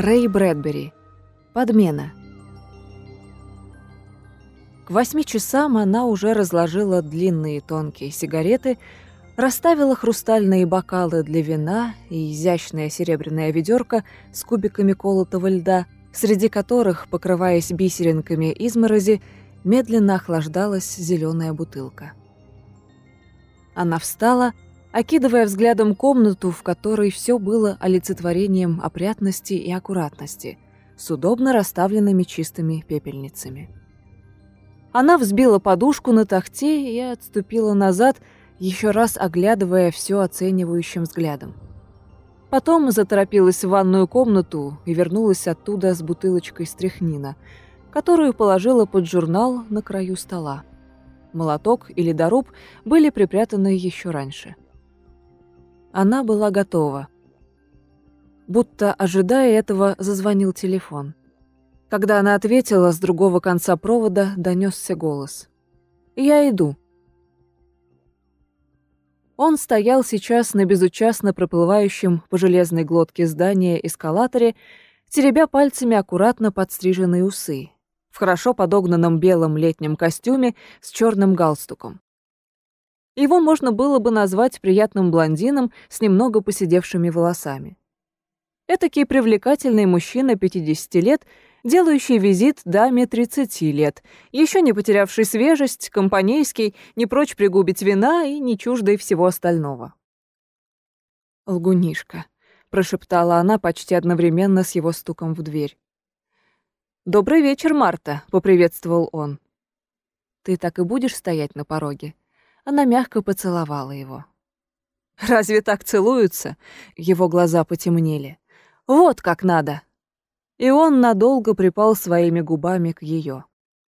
Рэй Брэдбери. Подмена. К 8 часам она уже разложила длинные тонкие сигареты, расставила хрустальные бокалы для вина и изящное серебряное ведерко с кубиками колотого льда, среди которых, покрываясь бисеринками изморози, медленно охлаждалась зеленая бутылка. Она встала, окидывая взглядом комнату, в которой все было олицетворением опрятности и аккуратности, с удобно расставленными чистыми пепельницами. Она взбила подушку на тахте и отступила назад, еще раз оглядывая все оценивающим взглядом. Потом заторопилась в ванную комнату и вернулась оттуда с бутылочкой стряхнина, которую положила под журнал на краю стола. Молоток и ледоруб были припрятаны еще раньше. Она была готова. Будто, ожидая этого, зазвонил телефон. Когда она ответила, с другого конца провода донесся голос. «Я иду». Он стоял сейчас на безучастно проплывающем по железной глотке здания эскалаторе, теребя пальцами аккуратно подстриженные усы, в хорошо подогнанном белом летнем костюме с черным галстуком. Его можно было бы назвать приятным блондином с немного поседевшими волосами. Этакий привлекательный мужчина 50 лет, делающий визит даме 30 лет, еще не потерявший свежесть, компанейский, не прочь пригубить вина и не чуждый всего остального. «Лгунишка», — прошептала она почти одновременно с его стуком в дверь. «Добрый вечер, Марта», — поприветствовал он. «Ты так и будешь стоять на пороге?» Она мягко поцеловала его. «Разве так целуются?» Его глаза потемнели. «Вот как надо!» И он надолго припал своими губами к ее.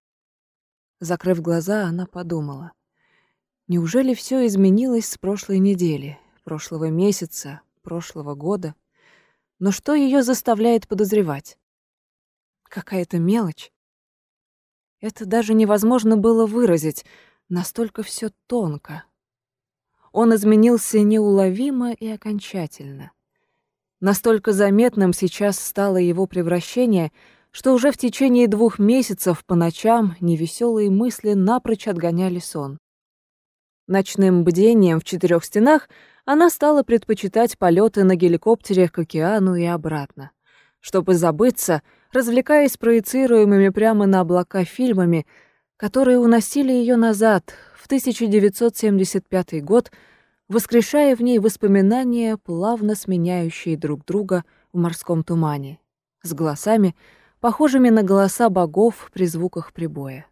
Закрыв глаза, она подумала. Неужели все изменилось с прошлой недели, прошлого месяца, прошлого года? Но что ее заставляет подозревать? Какая-то мелочь. Это даже невозможно было выразить, настолько все тонко. Он изменился неуловимо и окончательно. Настолько заметным сейчас стало его превращение, что уже в течение 2 месяцев по ночам невеселые мысли напрочь отгоняли сон. Ночным бдением в 4 стенах она стала предпочитать полеты на геликоптере к океану и обратно, чтобы забыться, развлекаясь проецируемыми прямо на облака фильмами, которые уносили ее назад, в 1975 год, воскрешая в ней воспоминания, плавно сменяющие друг друга в морском тумане, с голосами, похожими на голоса богов при звуках прибоя.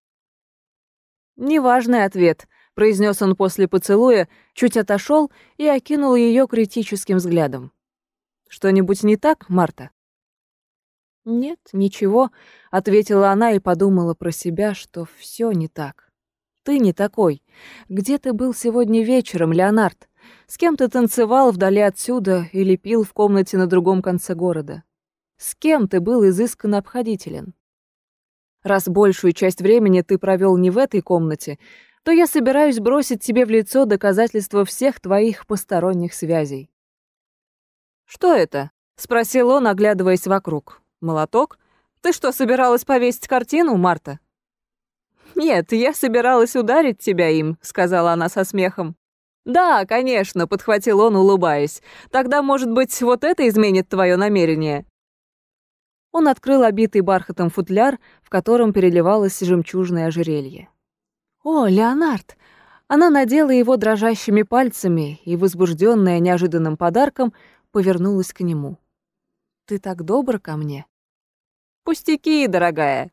«Неважный ответ», — произнес он после поцелуя, чуть отошел и окинул ее критическим взглядом. «Что-нибудь не так, Марта?» «Нет, ничего», — ответила она и подумала про себя, что все не так. «Ты не такой. Где ты был сегодня вечером, Леонард? С кем ты танцевал вдали отсюда или пил в комнате на другом конце города? С кем ты был изысканно обходителен? Раз большую часть времени ты провел не в этой комнате, то я собираюсь бросить тебе в лицо доказательства всех твоих посторонних связей». «Что это?» — спросил он, оглядываясь вокруг. «Молоток? Ты что, собиралась повесить картину, Марта?» «Нет, я собиралась ударить тебя им», — сказала она со смехом. «Да, конечно», — подхватил он, улыбаясь. «Тогда, может быть, вот это изменит твое намерение?» Он открыл обитый бархатом футляр, в котором переливалось жемчужное ожерелье. «О, Леонард!» Она надела его дрожащими пальцами и, возбужденная неожиданным подарком, повернулась к нему. «Ты так добр ко мне». «Пустяки, дорогая».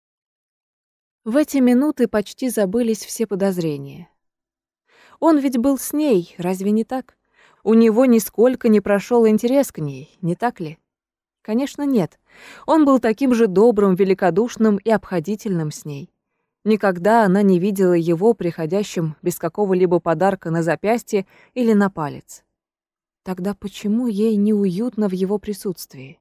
В эти минуты почти забылись все подозрения. Он ведь был с ней, разве не так? У него нисколько не прошел интерес к ней, не так ли? Конечно, нет. Он был таким же добрым, великодушным и обходительным с ней. Никогда она не видела его приходящим без какого-либо подарка на запястье или на палец. Тогда почему ей неуютно в его присутствии?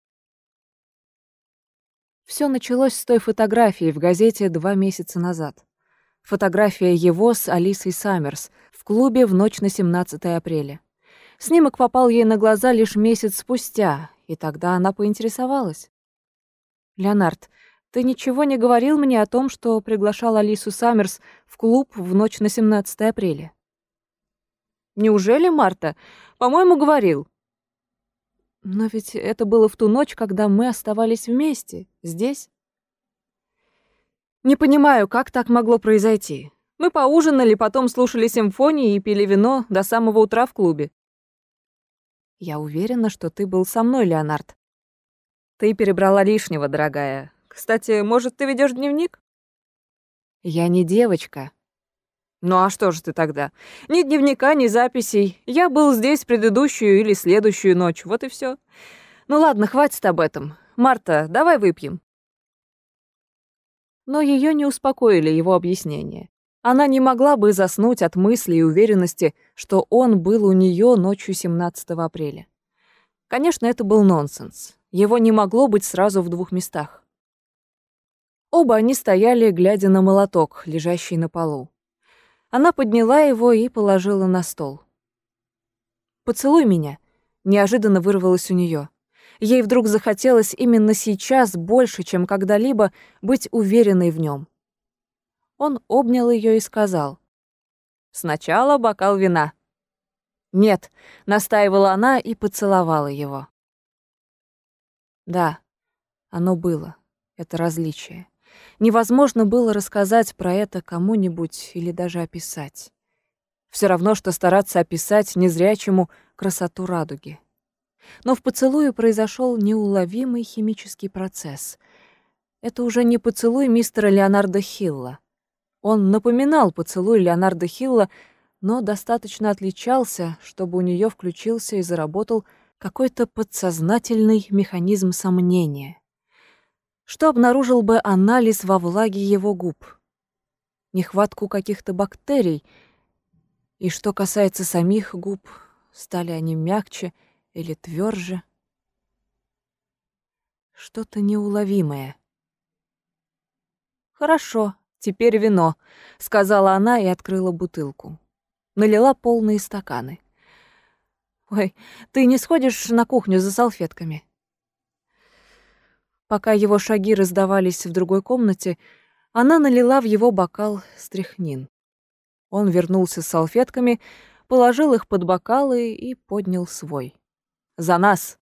Все началось с той фотографии в газете 2 месяца назад. Фотография его с Алисой Саммерс в клубе в ночь на 17 апреля. Снимок попал ей на глаза лишь месяц спустя, и тогда она поинтересовалась. «Леонард, ты ничего не говорил мне о том, что приглашал Алису Саммерс в клуб в ночь на 17 апреля?» «Неужели, Марта? По-моему, говорил». «Но ведь это было в ту ночь, когда мы оставались вместе, здесь». «Не понимаю, как так могло произойти. Мы поужинали, потом слушали симфонии и пили вино до самого утра в клубе». «Я уверена, что ты был со мной, Леонард». «Ты перебрала лишнего, дорогая. Кстати, может, ты ведёшь дневник?» «Я не девочка». «Ну а что же ты тогда? Ни дневника, ни записей. Я был здесь предыдущую или следующую ночь. Вот и всё. Ну ладно, хватит об этом. Марта, давай выпьем». Но её не успокоили его объяснения. Она не могла бы заснуть от мысли и уверенности, что он был у неё ночью 17 апреля. Конечно, это был нонсенс. Его не могло быть сразу в двух местах. Оба они стояли, глядя на молоток, лежащий на полу. Она подняла его и положила на стол. «Поцелуй меня», — неожиданно вырвалось у неё. Ей вдруг захотелось именно сейчас больше, чем когда-либо, быть уверенной в нём. Он обнял её и сказал: «Сначала бокал вина». «Нет», — настаивала она и поцеловала его. Да, оно было, это различие. Невозможно было рассказать про это кому-нибудь или даже описать. Всё равно, что стараться описать незрячему красоту радуги. Но в поцелуе произошёл неуловимый химический процесс. Это уже не поцелуй мистера Леонарда Хилла. Он напоминал поцелуй Леонарда Хилла, но достаточно отличался, чтобы у неё включился и заработал какой-то подсознательный механизм сомнения. Что обнаружил бы анализ во влаге его губ? Нехватку каких-то бактерий. И что касается самих губ, стали они мягче или твёрже? Что-то неуловимое. «Хорошо, теперь вино», — сказала она и открыла бутылку. Налила полные стаканы. «Ой, ты не сходишь на кухню за салфетками?» Пока его шаги раздавались в другой комнате, она налила в его бокал стряхнин. Он вернулся с салфетками, положил их под бокалы и поднял свой. «За нас!»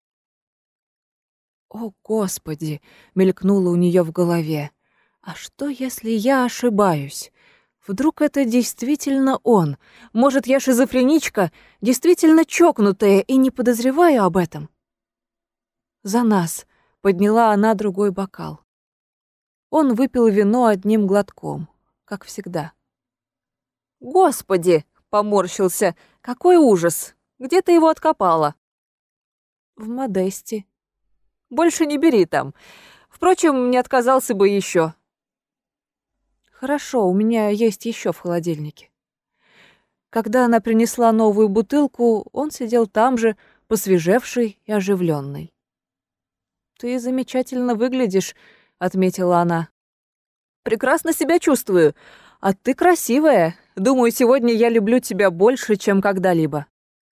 «О, Господи!» — мелькнуло у неё в голове. «А что, если я ошибаюсь? Вдруг это действительно он? Может, я шизофреничка, действительно чокнутая, и не подозреваю об этом?» «За нас!» — подняла она другой бокал. Он выпил вино одним глотком, как всегда. «Господи!» — поморщился. «Какой ужас! Где ты его откопала?» «В Модесте». «Больше не бери там. Впрочем, не отказался бы ещё». «Хорошо, у меня есть ещё в холодильнике». Когда она принесла новую бутылку, он сидел там же, посвежевший и оживлённый. «Ты замечательно выглядишь», — отметила она. «Прекрасно себя чувствую. А ты красивая. Думаю, сегодня я люблю тебя больше, чем когда-либо».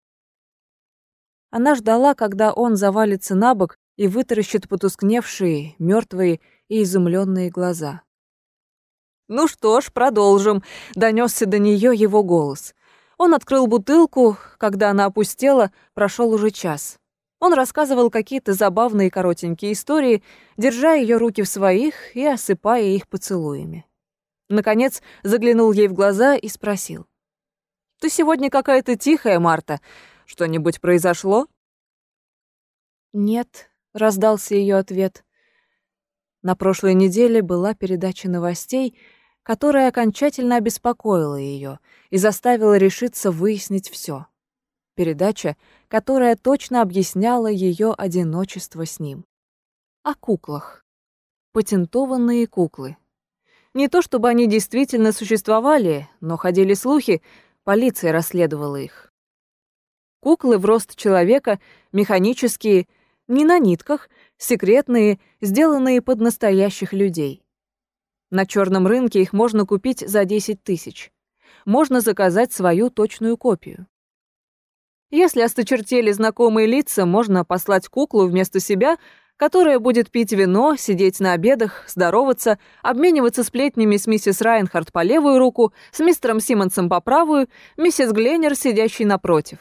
Она ждала, когда он завалится на бок и вытаращит потускневшие, мёртвые и изумлённые глаза. «Ну что ж, продолжим», — донёсся до неё его голос. Он открыл бутылку, когда она опустела, прошёл уже час. Он рассказывал какие-то забавные коротенькие истории, держа её руки в своих и осыпая их поцелуями. Наконец заглянул ей в глаза и спросил: «Ты сегодня какая-то тихая, Марта. Что-нибудь произошло?» «Нет», — раздался её ответ. На прошлой неделе была передача новостей, которая окончательно обеспокоила её и заставила решиться выяснить всё. Передача, которая точно объясняла её одиночество с ним. О куклах. Патентованные куклы. Не то чтобы они действительно существовали, но ходили слухи, полиция расследовала их. Куклы в рост человека, механические, не на нитках, секретные, сделанные под настоящих людей. На чёрном рынке их можно купить за 10 000. Можно заказать свою точную копию. Если осточертели знакомые лица, можно послать куклу вместо себя, которая будет пить вино, сидеть на обедах, здороваться, обмениваться сплетнями с миссис Райнхард по левую руку, с мистером Симмонсом по правую, миссис Гленнер, сидящей напротив.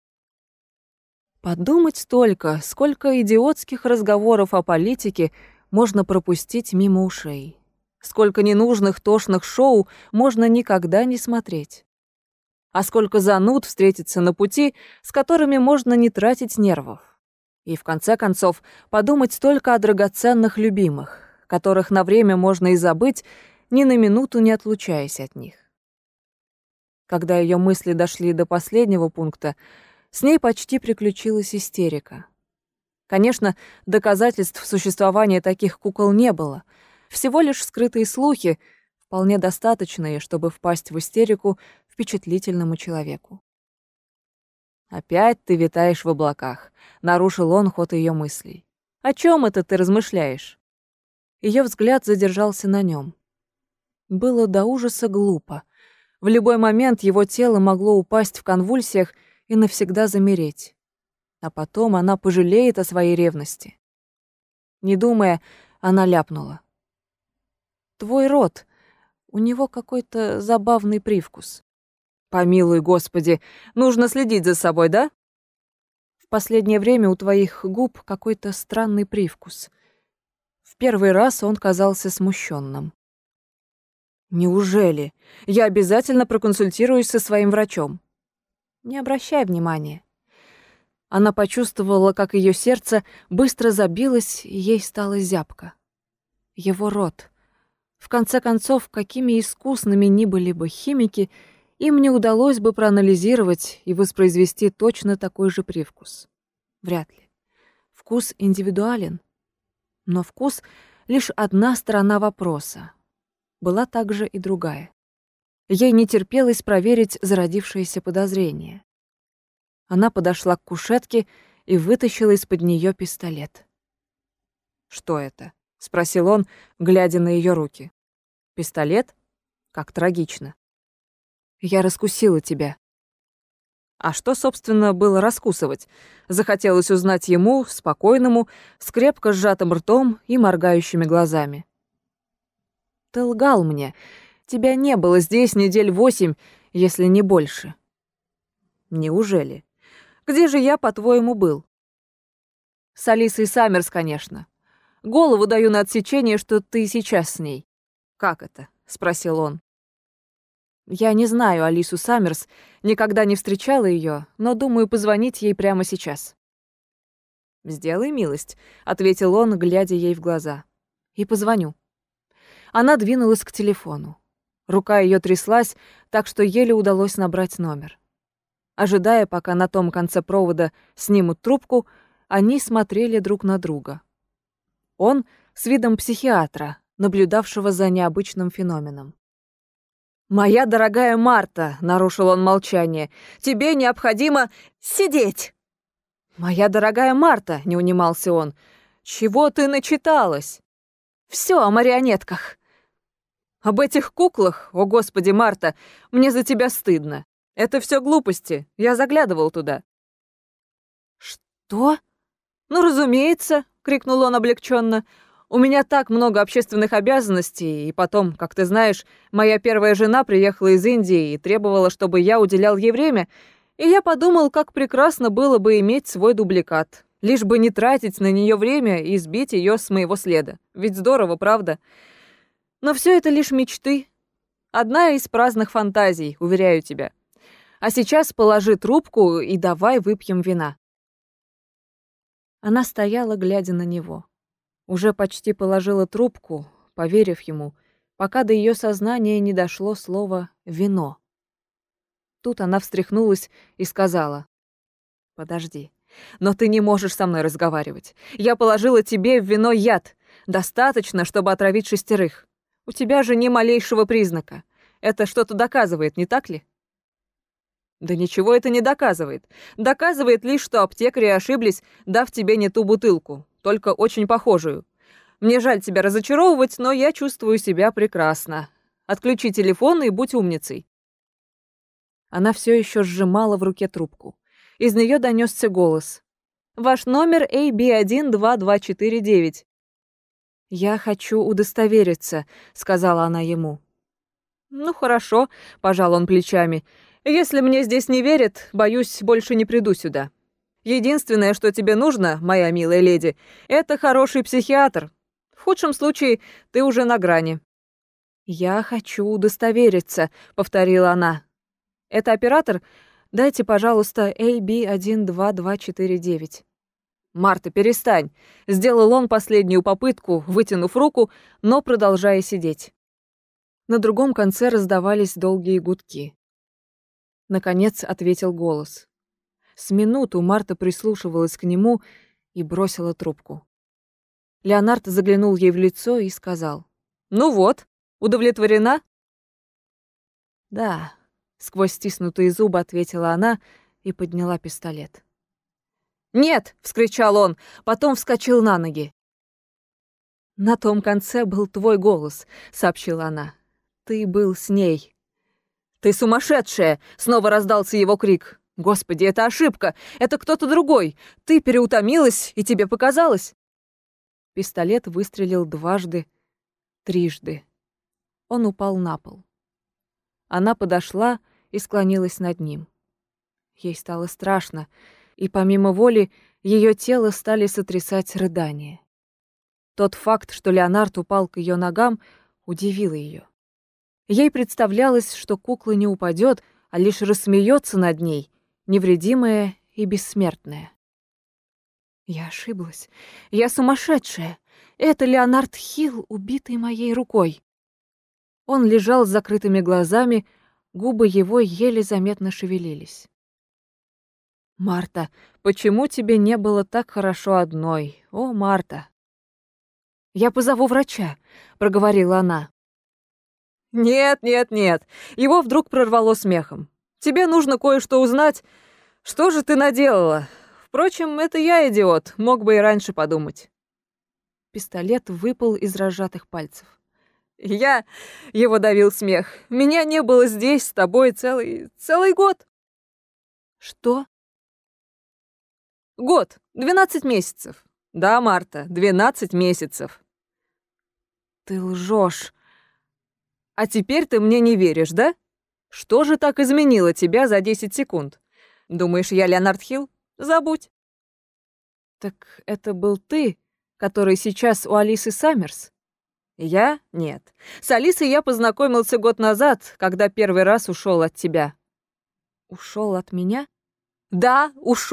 Подумать только, сколько идиотских разговоров о политике можно пропустить мимо ушей. Сколько ненужных тошных шоу можно никогда не смотреть. А сколько зануд встретится на пути, с которыми можно не тратить нервов. И в конце концов подумать только о драгоценных любимых, которых на время можно и забыть, ни на минуту не отлучаясь от них. Когда ее мысли дошли до последнего пункта, с ней почти приключилась истерика. Конечно, доказательств существования таких кукол не было, всего лишь скрытые слухи, вполне достаточные, чтобы впасть в истерику впечатлительному человеку. «Опять ты витаешь в облаках», — нарушил он ход ее мыслей. «О чем это ты размышляешь?» Ее взгляд задержался на нем. Было до ужаса глупо. В любой момент его тело могло упасть в конвульсиях и навсегда замереть. А потом она пожалеет о своей ревности. Не думая, она ляпнула. «Твой рот, у него какой-то забавный привкус». «Помилуй, Господи, нужно следить за собой, да?» «В последнее время у твоих губ какой-то странный привкус». В первый раз он казался смущенным. «Неужели? Я обязательно проконсультируюсь со своим врачом». «Не обращай внимания». Она почувствовала, как ее сердце быстро забилось, и ей стало зябко. Его рот. В конце концов, какими искусными ни были бы химики, им не удалось бы проанализировать и воспроизвести точно такой же привкус. Вряд ли. Вкус индивидуален. Но вкус — лишь одна сторона вопроса. Была также и другая. Ей не терпелось проверить зародившееся подозрение. Она подошла к кушетке и вытащила из-под нее пистолет. «Что это?» — спросил он, глядя на ее руки. «Пистолет? Как трагично». «Я раскусила тебя». А что, собственно, было раскусывать? Захотелось узнать ему, спокойному, с крепко сжатым ртом и моргающими глазами. «Ты лгал мне. Тебя не было здесь недель 8, если не больше». «Неужели? Где же я, по-твоему, был?» «С Алисой Саммерс, конечно. Голову даю на отсечение, что ты сейчас с ней». «Как это?» — спросил он. «Я не знаю Алису Саммерс, никогда не встречала ее, но думаю позвонить ей прямо сейчас». «Сделай милость», — ответил он, глядя ей в глаза. «И позвоню». Она двинулась к телефону. Рука ее тряслась, так что еле удалось набрать номер. Ожидая, пока на том конце провода снимут трубку, они смотрели друг на друга. Он с видом психиатра, наблюдавшего за необычным феноменом. «Моя дорогая Марта», — нарушил он молчание, — «тебе необходимо сидеть». «Моя дорогая Марта», — не унимался он, — «чего ты начиталась?» «Всё о марионетках». «Об этих куклах? О, Господи, Марта, мне за тебя стыдно. Это всё глупости, я заглядывал туда». «Что?» «Ну, разумеется», — крикнул он облегчённо. «У меня так много общественных обязанностей, и потом, как ты знаешь, моя первая жена приехала из Индии и требовала, чтобы я уделял ей время, и я подумал, как прекрасно было бы иметь свой дубликат, лишь бы не тратить на неё время и сбить её с моего следа. Ведь здорово, правда? Но всё это лишь мечты. Одна из праздных фантазий, уверяю тебя. А сейчас положи трубку и давай выпьем вина». Она стояла, глядя на него. Уже почти положила трубку, поверив ему, пока до ее сознания не дошло слово «вино». Тут она встряхнулась и сказала: «Подожди, но ты не можешь со мной разговаривать. Я положила тебе в вино яд. Достаточно, чтобы отравить 6. У тебя же ни малейшего признака. Это что-то доказывает, не так ли?» «Да ничего это не доказывает. Доказывает лишь, что аптекари ошиблись, дав тебе не ту бутылку, только очень похожую. Мне жаль тебя разочаровывать, но я чувствую себя прекрасно. Отключи телефон и будь умницей». Она все еще сжимала в руке трубку. Из нее донесся голос. «Ваш номер AB12249». «Я хочу удостовериться», — сказала она ему. «Ну, хорошо», — пожал он плечами. «Если мне здесь не верят, боюсь, больше не приду сюда. Единственное, что тебе нужно, моя милая леди, это хороший психиатр. В худшем случае ты уже на грани». «Я хочу удостовериться», — повторила она. «Это оператор? Дайте, пожалуйста, AB12249». «Марта, перестань!» — сделал он последнюю попытку, вытянув руку, но продолжая сидеть. На другом конце раздавались долгие гудки. Наконец ответил голос. С минуту Марта прислушивалась к нему и бросила трубку. Леонард заглянул ей в лицо и сказал: «Ну вот, удовлетворена?» «Да», — сквозь стиснутые зубы ответила она и подняла пистолет. «Нет!» — вскричал он, потом вскочил на ноги. «На том конце был твой голос», — сообщила она. «Ты был с ней». «Ты сумасшедшая!» — снова раздался его крик. «Господи, это ошибка! Это кто-то другой! Ты переутомилась, и тебе показалось!» Пистолет выстрелил дважды, трижды. Он упал на пол. Она подошла и склонилась над ним. Ей стало страшно, и помимо воли ее тело стали сотрясать рыдания. Тот факт, что Леонард упал к ее ногам, удивил ее. Ей представлялось, что кукла не упадет, а лишь рассмеется над ней, невредимая и бессмертная. Я ошиблась. Я сумасшедшая. Это Леонард Хилл, убитый моей рукой. Он лежал с закрытыми глазами, губы его еле заметно шевелились. «Марта, почему тебе не было так хорошо одной? О, Марта!» «Я позову врача», — проговорила она. «Нет, нет, нет!» Его вдруг прорвало смехом. «Тебе нужно кое-что узнать. Что же ты наделала? Впрочем, это я идиот, мог бы и раньше подумать». Пистолет выпал из разжатых пальцев. «Я...» — его давил смех. «Меня не было здесь с тобой целый год». «Что?» «Год. 12 месяцев. Да, Марта, 12 месяцев». «Ты лжешь. А теперь ты мне не веришь, да? Что же так изменило тебя за 10 секунд? Думаешь, я Леонард Хилл? Забудь». «Так это был ты, который сейчас у Алисы Саммерс?» «Я? Нет. С Алисой я познакомился год назад, когда первый раз ушел от тебя». «Ушел от меня?» «Да,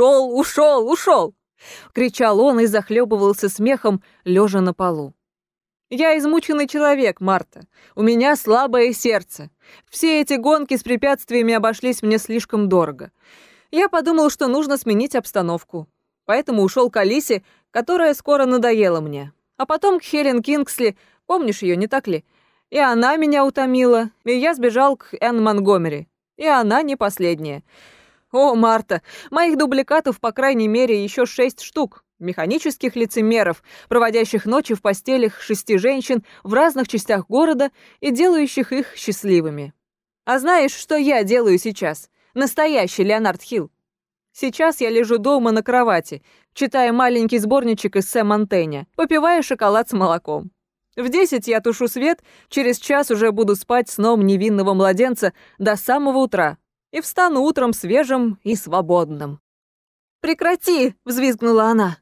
ушел!» — кричал он и захлебывался смехом, лежа на полу. «Я измученный человек, Марта. У меня слабое сердце. Все эти гонки с препятствиями обошлись мне слишком дорого. Я подумал, что нужно сменить обстановку. Поэтому ушел к Алисе, которая скоро надоела мне. А потом к Хелен Кингсли, помнишь ее, не так ли? И она меня утомила, и я сбежал к Энн Монгомери. И она не последняя. О, Марта, моих дубликатов, по крайней мере, еще 6 штук. Механических лицемеров, проводящих ночи в постелях 6 женщин в разных частях города и делающих их счастливыми. А знаешь, что я делаю сейчас? Настоящий Леонард Хилл. Сейчас я лежу дома на кровати, читая маленький сборничек из Сэ-Монтэня, попивая шоколад с молоком. В 10 я тушу свет, через час уже буду спать сном невинного младенца до самого утра и встану утром свежим и свободным. «Прекрати!» — взвизгнула она.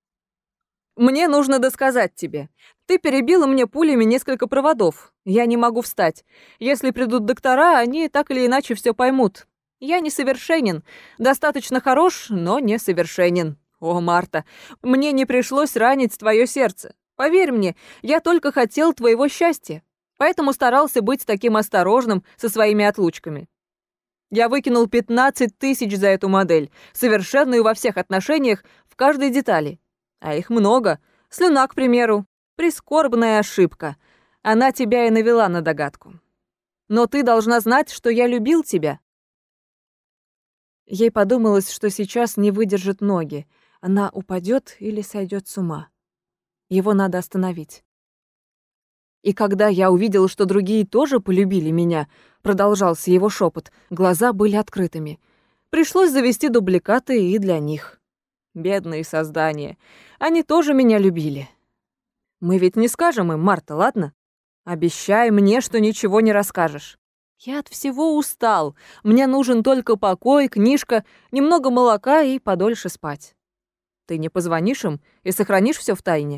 «Мне нужно досказать тебе. Ты перебила мне пулями несколько проводов. Я не могу встать. Если придут доктора, они так или иначе все поймут. Я несовершенен. Достаточно хорош, но несовершенен. О, Марта, мне не пришлось ранить твое сердце. Поверь мне, я только хотел твоего счастья. Поэтому старался быть таким осторожным со своими отлучками. Я выкинул 15 тысяч за эту модель, совершенную во всех отношениях, в каждой детали. А их много. Слюна, к примеру. Прискорбная ошибка. Она тебя и навела на догадку. Но ты должна знать, что я любил тебя». Ей подумалось, что сейчас не выдержит ноги. Она упадет или сойдет с ума. Его надо остановить. «И когда я увидел, что другие тоже полюбили меня», — продолжался его шепот, глаза были открытыми. Пришлось завести дубликаты и для них. Бедные создания. Они тоже меня любили. Мы ведь не скажем им, Марта, ладно? Обещай мне, что ничего не расскажешь. Я от всего устал. Мне нужен только покой, книжка, немного молока и подольше спать. Ты не позвонишь им и сохранишь все в тайне?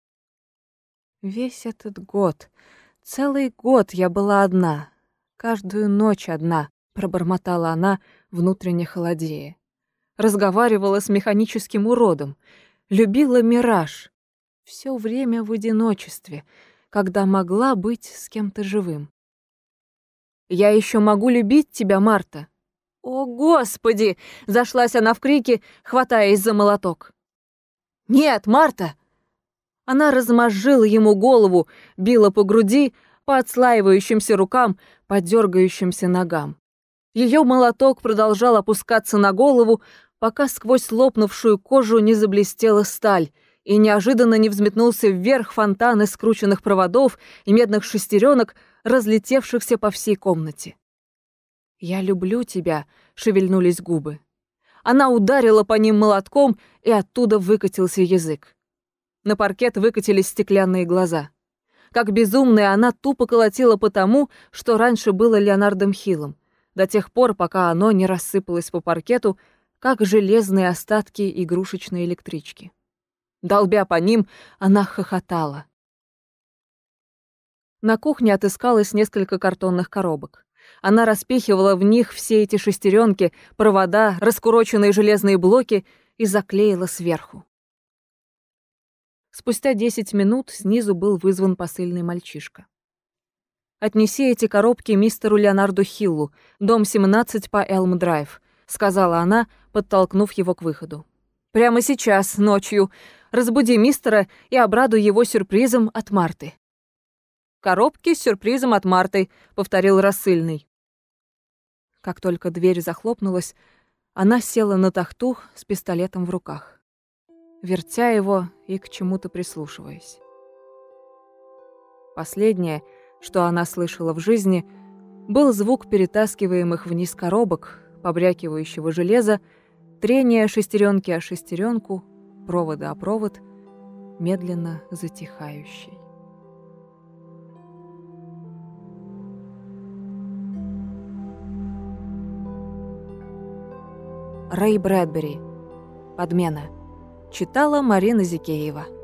Весь этот год, целый год я была одна. Каждую ночь одна, пробормотала она, внутренне холодея. Разговаривала с механическим уродом, любила мираж. Все время в одиночестве, когда могла быть с кем-то живым. «Я еще могу любить тебя, Марта!» «О, Господи!» — зашлась она в крике, хватаясь за молоток. «Нет, Марта!» Она размозжила ему голову, била по груди, по отслаивающимся рукам, по дергающимся ногам. Ее молоток продолжал опускаться на голову, пока сквозь лопнувшую кожу не заблестела сталь, и неожиданно не взметнулся вверх фонтан из скрученных проводов и медных шестеренок, разлетевшихся по всей комнате. «Я люблю тебя», — шевельнулись губы. Она ударила по ним молотком, и оттуда выкатился язык. На паркет выкатились стеклянные глаза. Как безумная, она тупо колотила по тому, что раньше было Леонардом Хиллом, до тех пор, пока оно не рассыпалось по паркету, как железные остатки игрушечной электрички. Долбя по ним, она хохотала. На кухне отыскалось несколько картонных коробок. Она распихивала в них все эти шестеренки, провода, раскуроченные железные блоки и заклеила сверху. Спустя 10 минут снизу был вызван посыльный мальчишка. «Отнеси эти коробки мистеру Леонарду Хиллу, дом 17 по Элм-Драйв», — сказала она, подтолкнув его к выходу. «Прямо сейчас, ночью. Разбуди мистера и обрадуй его сюрпризом от Марты». «Коробки с сюрпризом от Марты», — повторил рассыльный. Как только дверь захлопнулась, она села на тахту с пистолетом в руках, вертя его и к чему-то прислушиваясь. Последнее, что она слышала в жизни, был звук перетаскиваемых вниз коробок, побрякивающего железа, трение шестеренки о шестеренку, провода о провод, медленно затихающий. Рэй Брэдбери. Подмена. Читала Марина Зикеева.